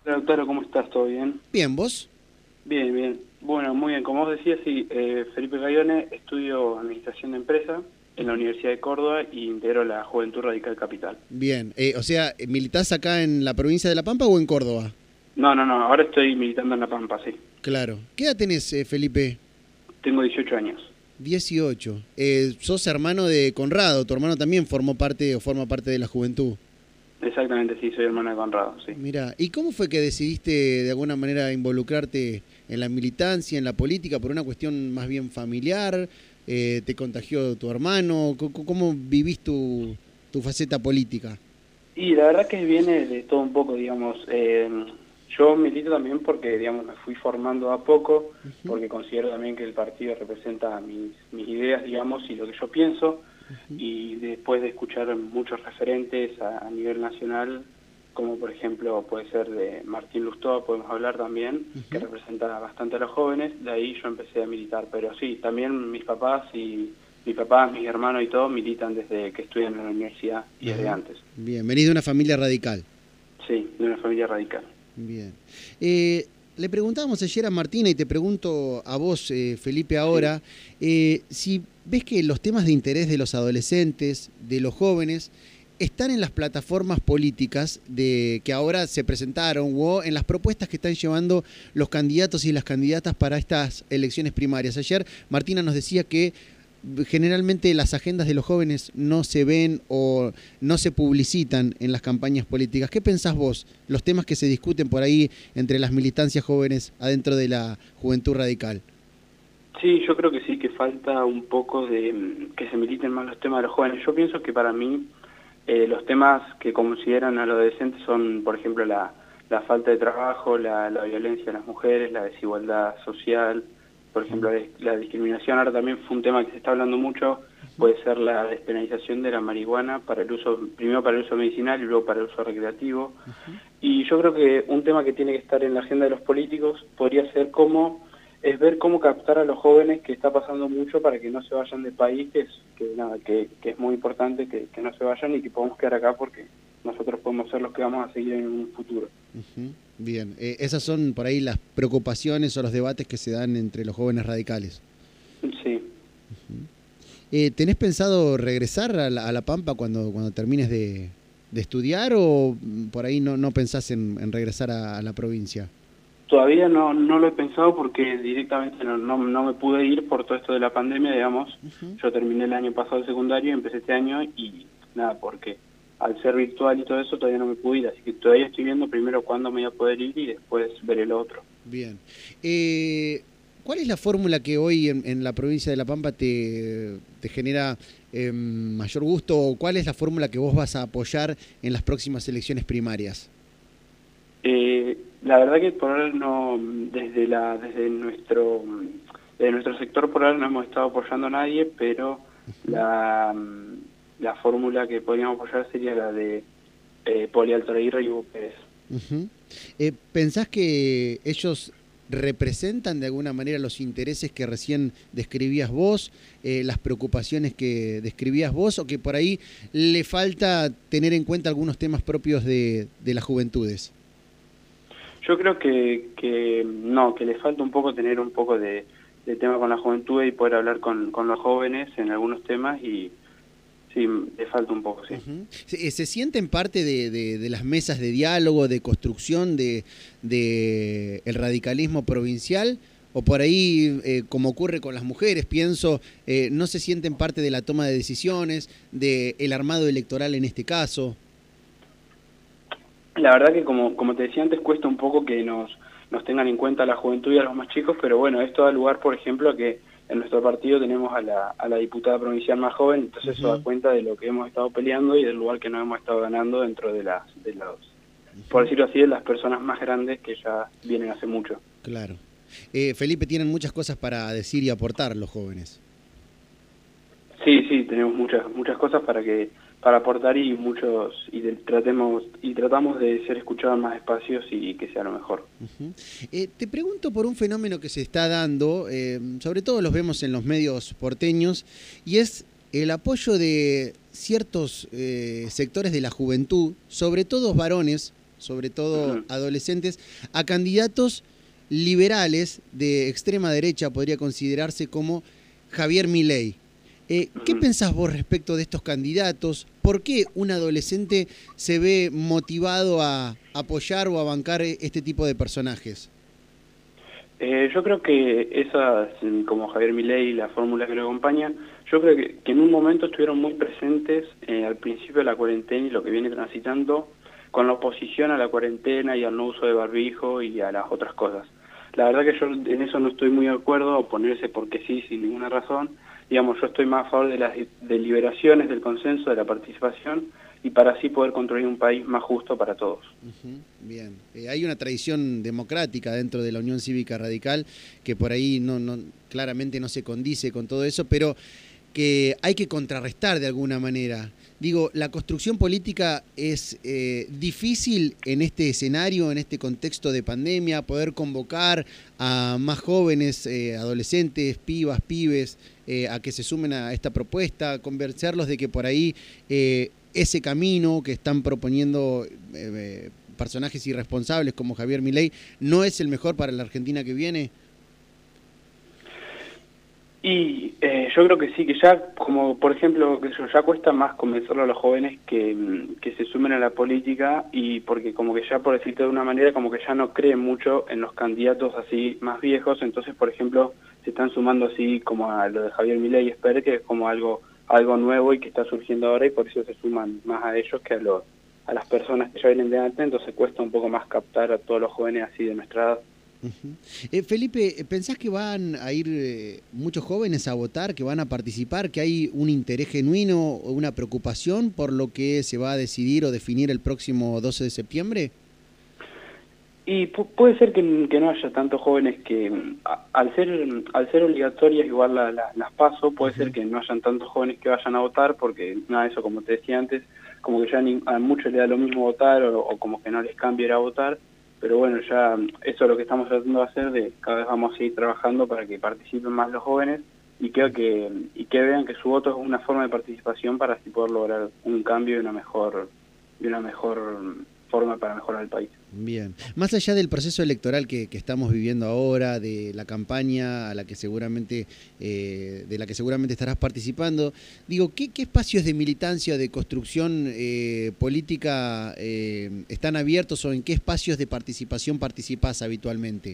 Lautaro, ¿cómo estás? ¿Todo bien? Bien, ¿vos? Bien, bien. Bueno, muy bien. Como vos decías, sí, Felipe Gaione, estudio Administración de Empresa en la Universidad de Córdoba y integro la Juventud Radical Capital. Bien. O sea, ¿militás acá en la provincia de La Pampa o en Córdoba? No, ahora estoy militando en La Pampa, sí. Claro. ¿Qué edad tenés, Felipe? Tengo 18 años. 18. Sos hermano de Conrado, tu hermano también formó parte o forma parte de la juventud. Exactamente, sí, soy hermano de Conrado, sí. Mira, ¿y cómo fue que decidiste de alguna manera involucrarte en la militancia, en la política, por una cuestión más bien familiar? ¿Te contagió tu hermano? ¿Cómo vivís tu faceta política? Y la verdad que viene de todo un poco, digamos. Yo milito también porque, digamos, me fui formando a poco, porque considero también que el partido representa mis ideas, digamos, y lo que yo pienso, y después de escuchar muchos referentes a nivel nacional, como por ejemplo puede ser de Martín Lustó, podemos hablar también, que representa bastante a los jóvenes, de ahí yo empecé a militar, pero sí, también mis hermanos y todos militan desde que estudian en la universidad y desde antes. Bien, venís de una familia radical. Sí, de una familia radical. Bien. Le preguntábamos ayer a Martina y te pregunto a vos, Felipe, ahora, si ves que los temas de interés de los adolescentes, de los jóvenes, están en las plataformas políticas que ahora se presentaron o en las propuestas que están llevando los candidatos y las candidatas para estas elecciones primarias. Ayer Martina nos decía que generalmente las agendas de los jóvenes no se ven o no se publicitan en las campañas políticas. ¿Qué pensás vos? Los temas que se discuten por ahí entre las militancias jóvenes adentro de la juventud radical. Sí, yo creo que sí, que falta un poco de que se militen más los temas de los jóvenes. Yo pienso que para mí los temas que consideran a los adolescentes son, por ejemplo, la falta de trabajo, la violencia a las mujeres, la desigualdad social. Por ejemplo, la discriminación ahora también fue un tema que se está hablando mucho, puede ser la despenalización de la marihuana para el uso, primero para el uso medicinal y luego para el uso recreativo. Y yo creo que un tema que tiene que estar en la agenda de los políticos podría ser ver cómo captar a los jóvenes, que está pasando mucho, para que no se vayan del país, que es muy importante que no se vayan y que podamos quedar acá porque nosotros podemos ser los que vamos a seguir en un futuro. Bien, esas son por ahí las preocupaciones o los debates que se dan entre los jóvenes radicales. Sí. ¿Tenés pensado regresar a la Pampa cuando termines de estudiar o por ahí no pensás en regresar a la provincia? Todavía no lo he pensado porque directamente no me pude ir por todo esto de la pandemia, digamos. Yo terminé el año pasado el secundario y empecé este año y nada, porque al ser virtual y todo eso todavía no me pude ir, así que todavía estoy viendo primero cuándo me voy a poder ir y después veré lo otro. Bien. ¿Cuál es la fórmula que hoy en la provincia de La Pampa te genera mayor gusto o cuál es la fórmula que vos vas a apoyar en las próximas elecciones primarias? La verdad que por ahora no, desde nuestro sector por ahora no hemos estado apoyando a nadie, pero la fórmula que podríamos apoyar sería la de Poli Altoaguirre y Hugo Pérez. ¿Pensás que ellos representan de alguna manera los intereses que recién describías vos, las preocupaciones que describías vos, o que por ahí le falta tener en cuenta algunos temas propios de las juventudes? Yo creo que no, que le falta un poco tener un poco de tema con la juventud y poder hablar con los jóvenes en algunos temas y sí, le falta un poco, sí. ¿Se sienten parte de las mesas de diálogo, de construcción de el radicalismo provincial? O por ahí, como ocurre con las mujeres, pienso, no se sienten parte de la toma de decisiones, del armado electoral en este caso. La verdad que como te decía antes, cuesta un poco que nos tengan en cuenta a la juventud y a los más chicos, pero bueno, esto da lugar, por ejemplo, a que en nuestro partido tenemos a la diputada provincial más joven, entonces eso da cuenta de lo que hemos estado peleando y del lugar que nos hemos estado ganando dentro de los, por decirlo así, de las personas más grandes que ya vienen hace mucho. Claro. Felipe, tienen muchas cosas para decir y aportar los jóvenes. Sí, tenemos muchas cosas para aportar y tratamos de ser escuchados en más espacios y que sea lo mejor. Te pregunto por un fenómeno que se está dando, sobre todo los vemos en los medios porteños, y es el apoyo de ciertos sectores de la juventud, sobre todo varones, sobre todo adolescentes, a candidatos liberales de extrema derecha, podría considerarse como Javier Milei. ¿Qué pensás vos respecto de estos candidatos? ¿Por qué un adolescente se ve motivado a apoyar o a bancar este tipo de personajes? Yo creo que esas, como Javier Milei y la fórmula que lo acompaña, yo creo que en un momento estuvieron muy presentes al principio de la cuarentena y lo que viene transitando con la oposición a la cuarentena y al no uso de barbijo y a las otras cosas. La verdad que yo en eso no estoy muy de acuerdo, oponerse porque sí, sin ninguna razón. Digamos, yo estoy más a favor de las deliberaciones, del consenso, de la participación, y para así poder construir un país más justo para todos. Bien, hay una tradición democrática dentro de la Unión Cívica Radical que por ahí claramente no se condice con todo eso, pero que hay que contrarrestar de alguna manera. Digo, la construcción política es difícil en este escenario, en este contexto de pandemia, poder convocar a más jóvenes, adolescentes, pibas, pibes, a que se sumen a esta propuesta, convencerlos de que por ahí ese camino que están proponiendo personajes irresponsables como Javier Milei no es el mejor para la Argentina que viene. Y yo creo que sí, que ya, como por ejemplo, que ya cuesta más convencerlo a los jóvenes que se sumen a la política, y porque como que ya, por decirlo de una manera, como que ya no creen mucho en los candidatos así más viejos, entonces por ejemplo se están sumando así como a lo de Javier Milei y Esper, que es como algo nuevo y que está surgiendo ahora, y por eso se suman más a ellos que a las personas que ya vienen de antes, entonces cuesta un poco más captar a todos los jóvenes así de nuestra edad. Felipe, ¿pensás que van a ir muchos jóvenes a votar, que van a participar, que hay un interés genuino o una preocupación por lo que se va a decidir o definir el próximo 12 de septiembre? Y puede ser que no haya tantos jóvenes que, al ser obligatorias igual las PASO, puede ser que no hayan tantos jóvenes que vayan a votar, porque nada, eso como te decía antes, como que ya a muchos les da lo mismo votar o como que no les cambia ir a votar. Pero bueno, ya eso es lo que estamos tratando de hacer, de cada vez vamos a seguir trabajando para que participen más los jóvenes y que vean que su voto es una forma de participación para así poder lograr un cambio y una mejor forma para mejorar el país. Bien. Más allá del proceso electoral que estamos viviendo ahora, de la campaña a la que seguramente, de la que seguramente estarás participando, digo, ¿qué espacios de militancia, de construcción política están abiertos, o en qué espacios de participación participás habitualmente?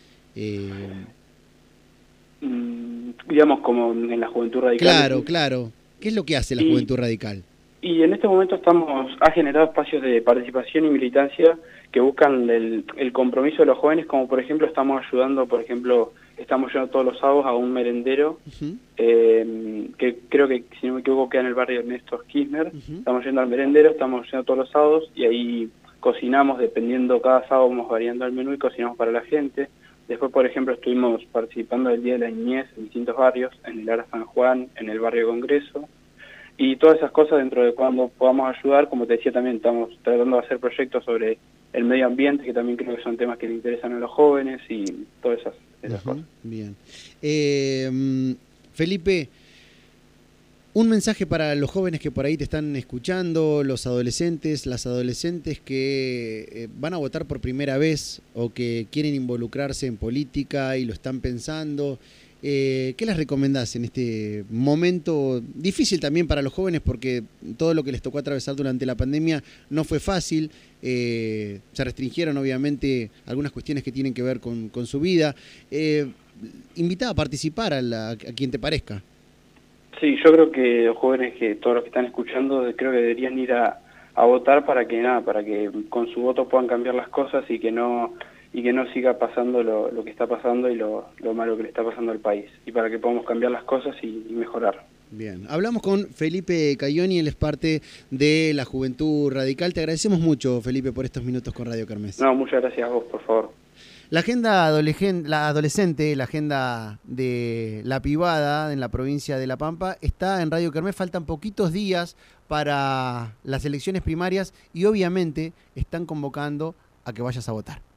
Digamos, como en la Juventud Radical. Claro, claro. ¿Qué es lo que hace la Juventud Radical? Y en este momento ha generado espacios de participación y militancia que buscan el compromiso de los jóvenes, como por ejemplo estamos yendo todos los sábados a un merendero, que creo que, si no me equivoco, queda en el barrio Néstor Kirchner. Estamos yendo al merendero, estamos yendo todos los sábados, y ahí cocinamos, dependiendo, cada sábado vamos variando el menú y cocinamos para la gente. Después, por ejemplo, estuvimos participando del Día de la Niñez en distintos barrios, en el Ara San Juan, en el barrio Congreso. Y todas esas cosas, dentro de cuando podamos ayudar, como te decía, también estamos tratando de hacer proyectos sobre el medio ambiente, que también creo que son temas que le interesan a los jóvenes, y todas esas cosas. Bien. Felipe, un mensaje para los jóvenes que por ahí te están escuchando, los adolescentes, las adolescentes que van a votar por primera vez o que quieren involucrarse en política y lo están pensando. ¿Qué les recomendás en este momento difícil también para los jóvenes, porque todo lo que les tocó atravesar durante la pandemia no fue fácil? Se restringieron obviamente algunas cuestiones que tienen que ver con su vida. Invitá a participar a quien te parezca. Sí, yo creo que los jóvenes, todos los que están escuchando, creo que deberían ir a votar para que con su voto puedan cambiar las cosas y que no siga pasando lo que está pasando y lo malo que le está pasando al país, y para que podamos cambiar las cosas y mejorar. Bien, hablamos con Felipe Caioni, él es parte de la Juventud Radical. Te agradecemos mucho, Felipe, por estos minutos con Radio Kermés. No, muchas gracias a vos, por favor. La agenda adolescente, la agenda de la pibada en la provincia de La Pampa está en Radio Kermés. Faltan poquitos días para las elecciones primarias y obviamente están convocando a que vayas a votar.